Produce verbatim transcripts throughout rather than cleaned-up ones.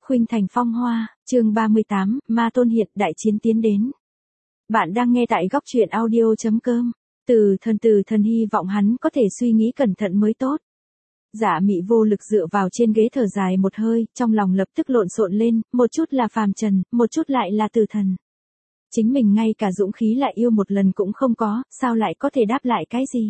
Khuynh Thành Phong Hoa, chương ba mươi tám, Ma Tôn hiện, đại chiến tiến đến. Bạn đang nghe tại góc truyện audio.com. Từ thần từ thần hy vọng hắn có thể suy nghĩ cẩn thận mới tốt. Dạ Mị vô lực dựa vào trên ghế thở dài một hơi, trong lòng lập tức lộn xộn lên, một chút là phàm trần, một chút lại là từ thần. Chính mình ngay cả dũng khí lại yêu một lần cũng không có, sao lại có thể đáp lại cái gì?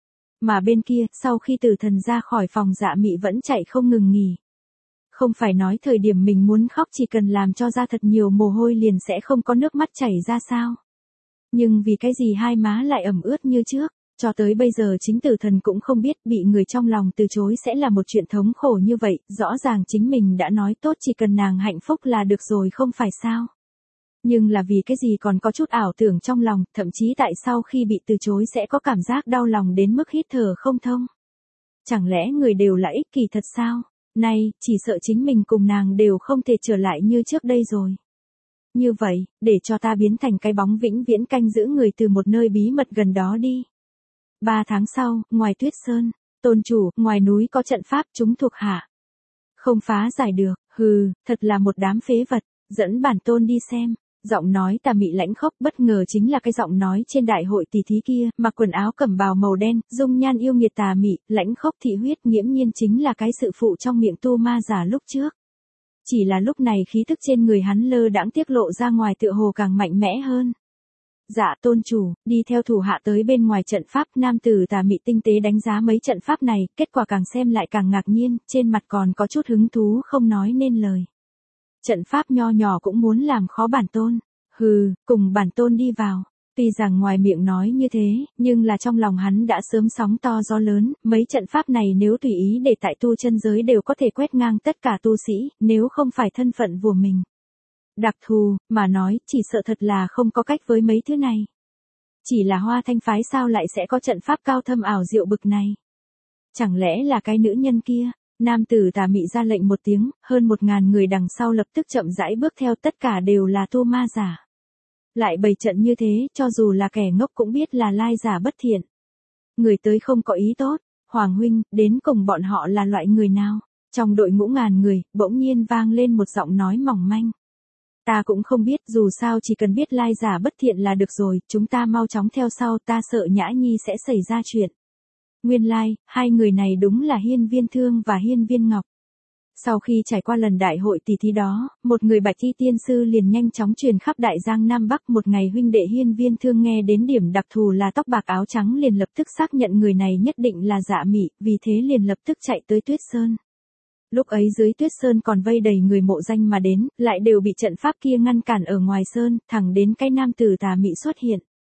Mà bên kia, sau khi từ thần ra khỏi phòng Dạ Mị vẫn chạy không ngừng nghỉ. Không phải nói thời điểm mình muốn khóc chỉ cần làm cho ra thật nhiều mồ hôi liền sẽ không có nước mắt chảy ra sao. Nhưng vì cái gì hai má lại ẩm ướt như trước, cho tới bây giờ chính Từ Thần cũng không biết bị người trong lòng từ chối sẽ là một chuyện thống khổ như vậy, rõ ràng chính mình đã nói tốt chỉ cần nàng hạnh phúc là được rồi không phải sao. Nhưng là vì cái gì còn có chút ảo tưởng trong lòng, thậm chí tại sau khi bị từ chối sẽ có cảm giác đau lòng đến mức hít thở không thông. Chẳng lẽ người đều là ích kỷ thật sao? Nay, chỉ sợ chính mình cùng nàng đều không thể trở lại như trước đây rồi. Như vậy, để cho ta biến thành cái bóng vĩnh viễn canh giữ người từ một nơi bí mật gần đó đi. Ba tháng sau, ngoài Tuyết Sơn, Tôn chủ, ngoài núi có trận pháp chúng thuộc hạ. Không phá giải được, hừ, thật là một đám phế vật, dẫn bản tôn đi xem. Giọng nói tà mị lãnh khốc bất ngờ chính là cái giọng nói trên đại hội tỷ thí kia, mặc quần áo cẩm bào màu đen, dung nhan yêu nghiệt tà mị, lãnh khốc thị huyết nghiễm nhiên chính là cái sự phụ trong miệng tu ma giả lúc trước. Chỉ là lúc này khí thức trên người hắn lơ đãng tiết lộ ra ngoài tựa hồ càng mạnh mẽ hơn. Dạ tôn chủ, đi theo thủ hạ tới bên ngoài trận pháp, nam tử tà mị tinh tế đánh giá mấy trận pháp này, kết quả càng xem lại càng ngạc nhiên, trên mặt còn có chút hứng thú không nói nên lời. Trận pháp nho nhỏ cũng muốn làm khó bản tôn. Hừ, cùng bản tôn đi vào. Tuy rằng ngoài miệng nói như thế, nhưng là trong lòng hắn đã sớm sóng to gió lớn, mấy trận pháp này nếu tùy ý để tại tu chân giới đều có thể quét ngang tất cả tu sĩ, nếu không phải thân phận của mình. Đặc thù, mà nói, chỉ sợ thật là không có cách với mấy thứ này. Chỉ là Hoa Thanh phái sao lại sẽ có trận pháp cao thâm ảo diệu bực này? Chẳng lẽ là cái nữ nhân kia? Nam tử tà mị ra lệnh một tiếng, hơn một ngàn người đằng sau lập tức chậm rãi bước theo, tất cả đều là tu ma giả. Lại bày trận như thế, cho dù là kẻ ngốc cũng biết là lai giả bất thiện. Người tới không có ý tốt, Hoàng huynh, đến cùng bọn họ là loại người nào? Trong đội ngũ ngàn người, bỗng nhiên vang lên một giọng nói mỏng manh. Ta cũng không biết, dù sao chỉ cần biết lai giả bất thiện là được rồi, chúng ta mau chóng theo sau, ta sợ Nhã Nhi sẽ xảy ra chuyện. Nguyên lai, like, hai người này đúng là Hiên Viên Thương và Hiên Viên Ngọc. Sau khi trải qua lần đại hội tỷ thí đó, một người bạch y tiên sư liền nhanh chóng truyền khắp đại giang Nam Bắc. Một ngày huynh đệ Hiên Viên Thương nghe đến điểm đặc thù là tóc bạc áo trắng liền lập tức xác nhận người này nhất định là Dạ Mị, vì thế liền lập tức chạy tới Tuyết Sơn. Lúc ấy dưới Tuyết Sơn còn vây đầy người mộ danh mà đến, lại đều bị trận pháp kia ngăn cản ở ngoài sơn, thẳng đến cái nam tử tà mị xuất hiện.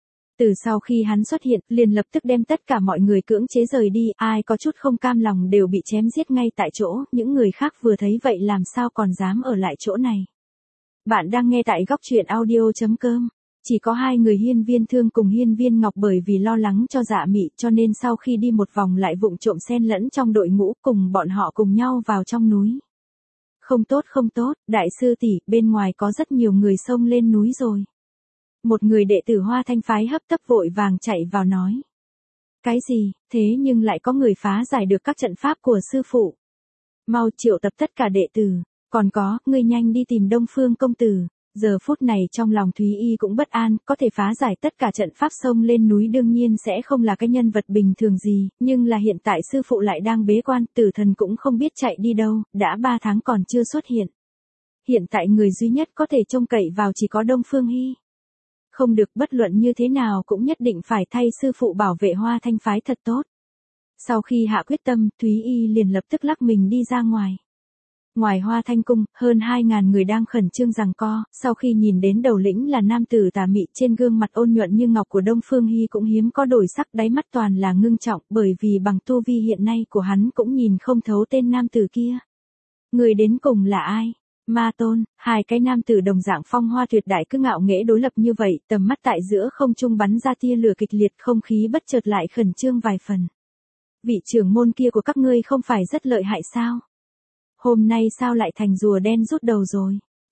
Từ sau khi hắn xuất hiện, liền lập tức đem tất cả mọi người cưỡng chế rời đi, ai có chút không cam lòng đều bị chém giết ngay tại chỗ, những người khác vừa thấy vậy làm sao còn dám ở lại chỗ này. Bạn đang nghe tại góc truyện audio.com. Chỉ có hai người Hiên Viên Thương cùng Hiên Viên Ngọc bởi vì lo lắng cho Dạ Mị cho nên sau khi đi một vòng lại vụng trộm xen lẫn trong đội ngũ cùng bọn họ cùng nhau vào trong núi. Không tốt không tốt, đại sư tỷ, bên ngoài có rất nhiều người xông lên núi rồi. Một người đệ tử Hoa Thanh phái hấp tấp vội vàng chạy vào nói. Cái gì, thế nhưng lại có người phá giải được các trận pháp của sư phụ. Mau triệu tập tất cả đệ tử, còn có, ngươi nhanh đi tìm Đông Phương công tử. Giờ phút này trong lòng Thúy Y cũng bất an, có thể phá giải tất cả trận pháp xông lên núi đương nhiên sẽ không là cái nhân vật bình thường gì, nhưng là hiện tại sư phụ lại đang bế quan, Tử Thần cũng không biết chạy đi đâu, đã ba tháng còn chưa xuất hiện. Hiện tại người duy nhất có thể trông cậy vào chỉ có Đông Phương Hy. Không được, bất luận như thế nào cũng nhất định phải thay sư phụ bảo vệ Hoa Thanh phái thật tốt. Sau khi hạ quyết tâm, Thúy Y liền lập tức lắc mình đi ra ngoài. Ngoài Hoa Thanh cung, hơn hai ngàn người đang khẩn trương giằng co, sau khi nhìn đến đầu lĩnh là nam tử tà mị trên gương mặt ôn nhuận như ngọc của Đông Phương Hy cũng hiếm có đổi sắc, đáy mắt toàn là ngưng trọng, bởi vì bằng tu vi hiện nay của hắn cũng nhìn không thấu tên nam tử kia. Người đến cùng là ai? Ma Tôn. Hai cái nam tử đồng dạng phong hoa tuyệt đại cứ ngạo nghễ đối lập như vậy, tầm mắt tại giữa không trung bắn ra tia lửa kịch liệt, không khí bất chợt lại khẩn trương vài phần. Vị trưởng môn kia của các ngươi không phải rất lợi hại sao? Hôm nay sao lại thành rùa đen rút đầu rồi?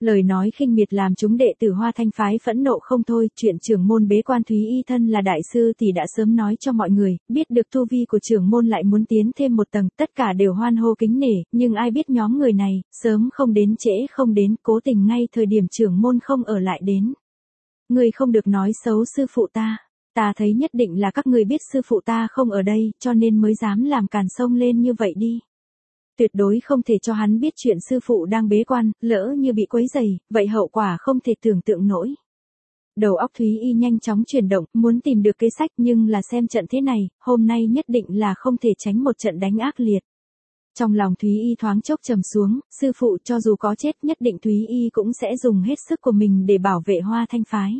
Lời nói khinh miệt làm chúng đệ tử Hoa Thanh phái phẫn nộ không thôi, chuyện trưởng môn bế quan Thúy Y thân là đại sư thì đã sớm nói cho mọi người, biết được tu vi của trưởng môn lại muốn tiến thêm một tầng, tất cả đều hoan hô kính nể, nhưng ai biết nhóm người này, sớm không đến trễ không đến, cố tình ngay thời điểm trưởng môn không ở lại đến. Người không được nói xấu sư phụ ta, ta thấy nhất định là các người biết sư phụ ta không ở đây, cho nên mới dám làm càn sông lên như vậy đi. Tuyệt đối không thể cho hắn biết chuyện sư phụ đang bế quan, lỡ như bị quấy rầy, vậy hậu quả không thể tưởng tượng nổi. Đầu óc Thúy Y nhanh chóng chuyển động, muốn tìm được kế sách nhưng là xem trận thế này, hôm nay nhất định là không thể tránh một trận đánh ác liệt. Trong lòng Thúy Y thoáng chốc trầm xuống, sư phụ cho dù có chết nhất định Thúy Y cũng sẽ dùng hết sức của mình để bảo vệ Hoa Thanh phái.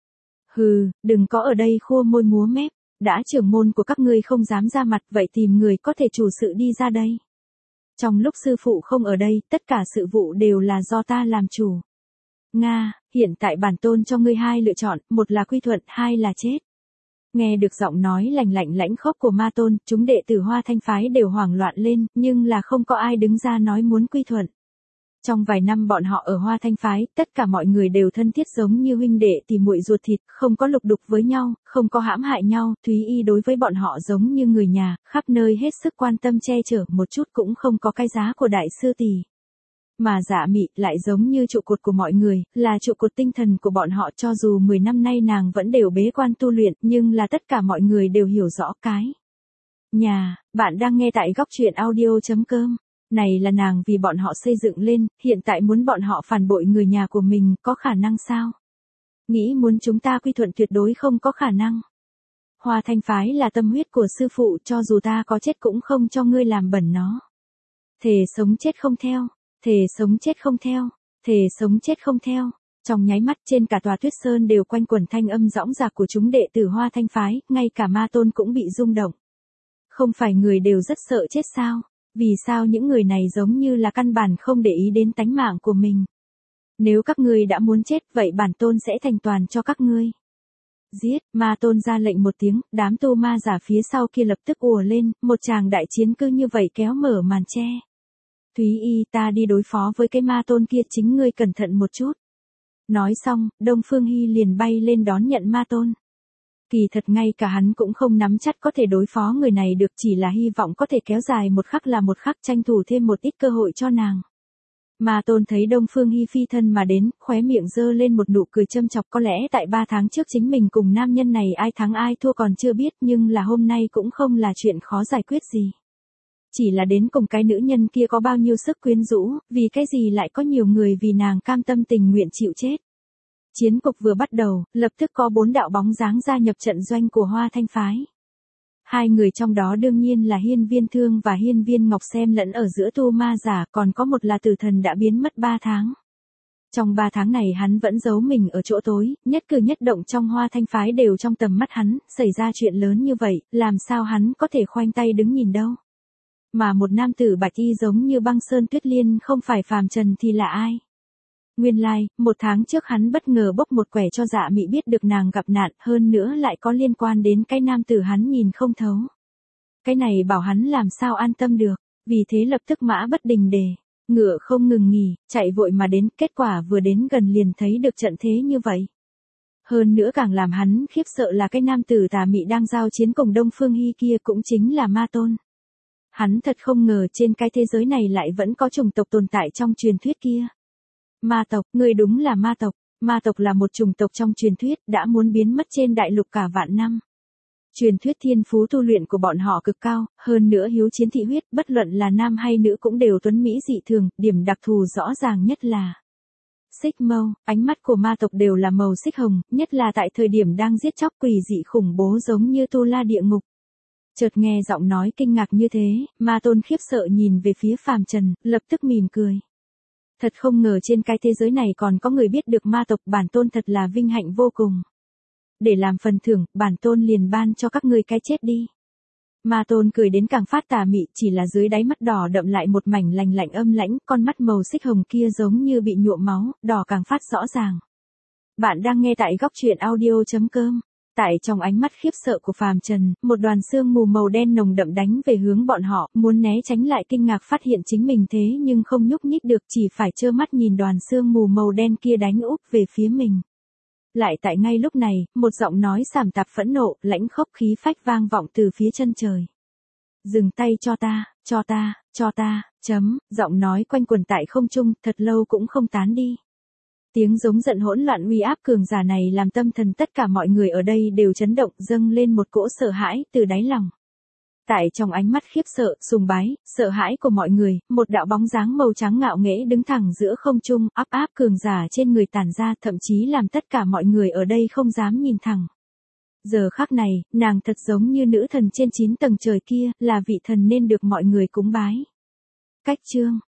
Hừ, đừng có ở đây khua môi múa mép, đã trưởng môn của các ngươi không dám ra mặt vậy tìm người có thể chủ sự đi ra đây. Trong lúc sư phụ không ở đây, tất cả sự vụ đều là do ta làm chủ. Nga, hiện tại bản tôn cho ngươi hai lựa chọn, một là quy thuận, hai là chết. Nghe được giọng nói lạnh lạnh lãnh khốc của ma tôn, chúng đệ tử Hoa Thanh phái đều hoảng loạn lên, nhưng là không có ai đứng ra nói muốn quy thuận. Trong vài năm bọn họ ở Hoa Thanh phái, tất cả mọi người đều thân thiết giống như huynh đệ tỉ muội ruột thịt, không có lục đục với nhau, không có hãm hại nhau, Thúy Y đối với bọn họ giống như người nhà, khắp nơi hết sức quan tâm che chở, một chút cũng không có cái giá của đại sư tỷ. Mà Dạ Mị lại giống như trụ cột của mọi người, là trụ cột tinh thần của bọn họ, cho dù mười năm nay nàng vẫn đều bế quan tu luyện, nhưng là tất cả mọi người đều hiểu rõ cái. Nhà, bạn đang nghe tại góc truyện audio chấm com. Này là nàng vì bọn họ xây dựng lên, hiện tại muốn bọn họ phản bội người nhà của mình, có khả năng sao? Nghĩ muốn chúng ta quy thuận tuyệt đối không có khả năng. Hoa Thanh phái là tâm huyết của sư phụ, cho dù ta có chết cũng không cho ngươi làm bẩn nó. Thề sống chết không theo, thề sống chết không theo, thề sống chết không theo. Trong nháy mắt trên cả tòa Tuyết Sơn đều quanh quẩn thanh âm dõng dạc của chúng đệ tử Hoa Thanh phái, ngay cả ma tôn cũng bị rung động. Không phải người đều rất sợ chết sao? Vì sao những người này giống như là căn bản không để ý đến tánh mạng của mình? Nếu các ngươi đã muốn chết, vậy bản tôn sẽ thành toàn cho các ngươi. Giết, ma tôn ra lệnh một tiếng, đám tu ma giả phía sau kia lập tức ùa lên, một tràng đại chiến cứ như vậy kéo mở màn che. Thúy Y, ta đi đối phó với cái ma tôn kia, chính ngươi cẩn thận một chút. Nói xong, Đông Phương Hy liền bay lên đón nhận ma tôn. Kỳ thật ngay cả hắn cũng không nắm chắc có thể đối phó người này được, chỉ là hy vọng có thể kéo dài một khắc là một khắc, tranh thủ thêm một ít cơ hội cho nàng. Ma tôn thấy Đông Phương Hy phi thân mà đến, khóe miệng giơ lên một nụ cười châm chọc, có lẽ tại ba tháng trước chính mình cùng nam nhân này ai thắng ai thua còn chưa biết, nhưng là hôm nay cũng không là chuyện khó giải quyết gì. Chỉ là đến cùng cái nữ nhân kia có bao nhiêu sức quyến rũ, vì cái gì lại có nhiều người vì nàng cam tâm tình nguyện chịu chết. Chiến cục vừa bắt đầu, lập tức có bốn đạo bóng dáng gia nhập trận doanh của Hoa Thanh phái. Hai người trong đó đương nhiên là Hiên Viên Thương và Hiên Viên Ngọc xem lẫn ở giữa tu ma giả, còn có một là Tử Thần đã biến mất ba tháng. Trong ba tháng này hắn vẫn giấu mình ở chỗ tối, nhất cử nhất động trong Hoa Thanh phái đều trong tầm mắt hắn, xảy ra chuyện lớn như vậy, làm sao hắn có thể khoanh tay đứng nhìn đâu. Mà một nam tử bạch y giống như băng sơn tuyết liên không phải phàm trần thì là ai? Nguyên lai, like, một tháng trước hắn bất ngờ bốc một quẻ cho Dạ Mị biết được nàng gặp nạn, hơn nữa lại có liên quan đến cái nam tử hắn nhìn không thấu. Cái này bảo hắn làm sao an tâm được, vì thế lập tức mã bất đình đề, ngựa không ngừng nghỉ, chạy vội mà đến, kết quả vừa đến gần liền thấy được trận thế như vậy. Hơn nữa càng làm hắn khiếp sợ là cái nam tử tà mị đang giao chiến cùng Đông Phương Hy kia cũng chính là ma tôn. Hắn thật không ngờ trên cái thế giới này lại vẫn có chủng tộc tồn tại trong truyền thuyết kia. Ma tộc, người đúng là ma tộc. Ma tộc là một chủng tộc trong truyền thuyết, đã muốn biến mất trên đại lục cả vạn năm. Truyền thuyết thiên phú tu luyện của bọn họ cực cao, hơn nữa hiếu chiến thị huyết, bất luận là nam hay nữ cũng đều tuấn mỹ dị thường, điểm đặc thù rõ ràng nhất là xích mâu, ánh mắt của ma tộc đều là màu xích hồng, nhất là tại thời điểm đang giết chóc quỷ dị khủng bố giống như tu la địa ngục. Chợt nghe giọng nói kinh ngạc như thế, ma tôn khiếp sợ nhìn về phía phàm trần, lập tức mỉm cười. Thật không ngờ trên cái thế giới này còn có người biết được ma tộc, bản tôn thật là vinh hạnh vô cùng. Để làm phần thưởng, bản tôn liền ban cho các ngươi cái chết đi. Ma tôn cười đến càng phát tà mị, chỉ là dưới đáy mắt đỏ đậm lại một mảnh lành lạnh âm lãnh, con mắt màu xích hồng kia giống như bị nhuộm máu, đỏ càng phát rõ ràng. Bạn đang nghe tại góc truyện audio chấm com. Tại trong ánh mắt khiếp sợ của Phàm Trần, một đoàn sương mù màu đen nồng đậm đánh về hướng bọn họ, muốn né tránh lại kinh ngạc phát hiện chính mình thế nhưng không nhúc nhích được, chỉ phải trơ mắt nhìn đoàn sương mù màu đen kia đánh úp về phía mình. Lại tại ngay lúc này, một giọng nói sàm tạp phẫn nộ, lãnh khốc khí phách vang vọng từ phía chân trời. Dừng tay cho ta, cho ta, cho ta, chấm, giọng nói quanh quẩn tại không trung, thật lâu cũng không tán đi. Tiếng giống giận hỗn loạn uy áp cường giả này làm tâm thần tất cả mọi người ở đây đều chấn động, dâng lên một cỗ sợ hãi từ đáy lòng. Tại trong ánh mắt khiếp sợ, sùng bái, sợ hãi của mọi người, một đạo bóng dáng màu trắng ngạo nghễ đứng thẳng giữa không trung, áp áp cường giả trên người tản ra, thậm chí làm tất cả mọi người ở đây không dám nhìn thẳng. Giờ khắc này, nàng thật giống như nữ thần trên chín tầng trời kia, là vị thần nên được mọi người cúng bái. Cách chương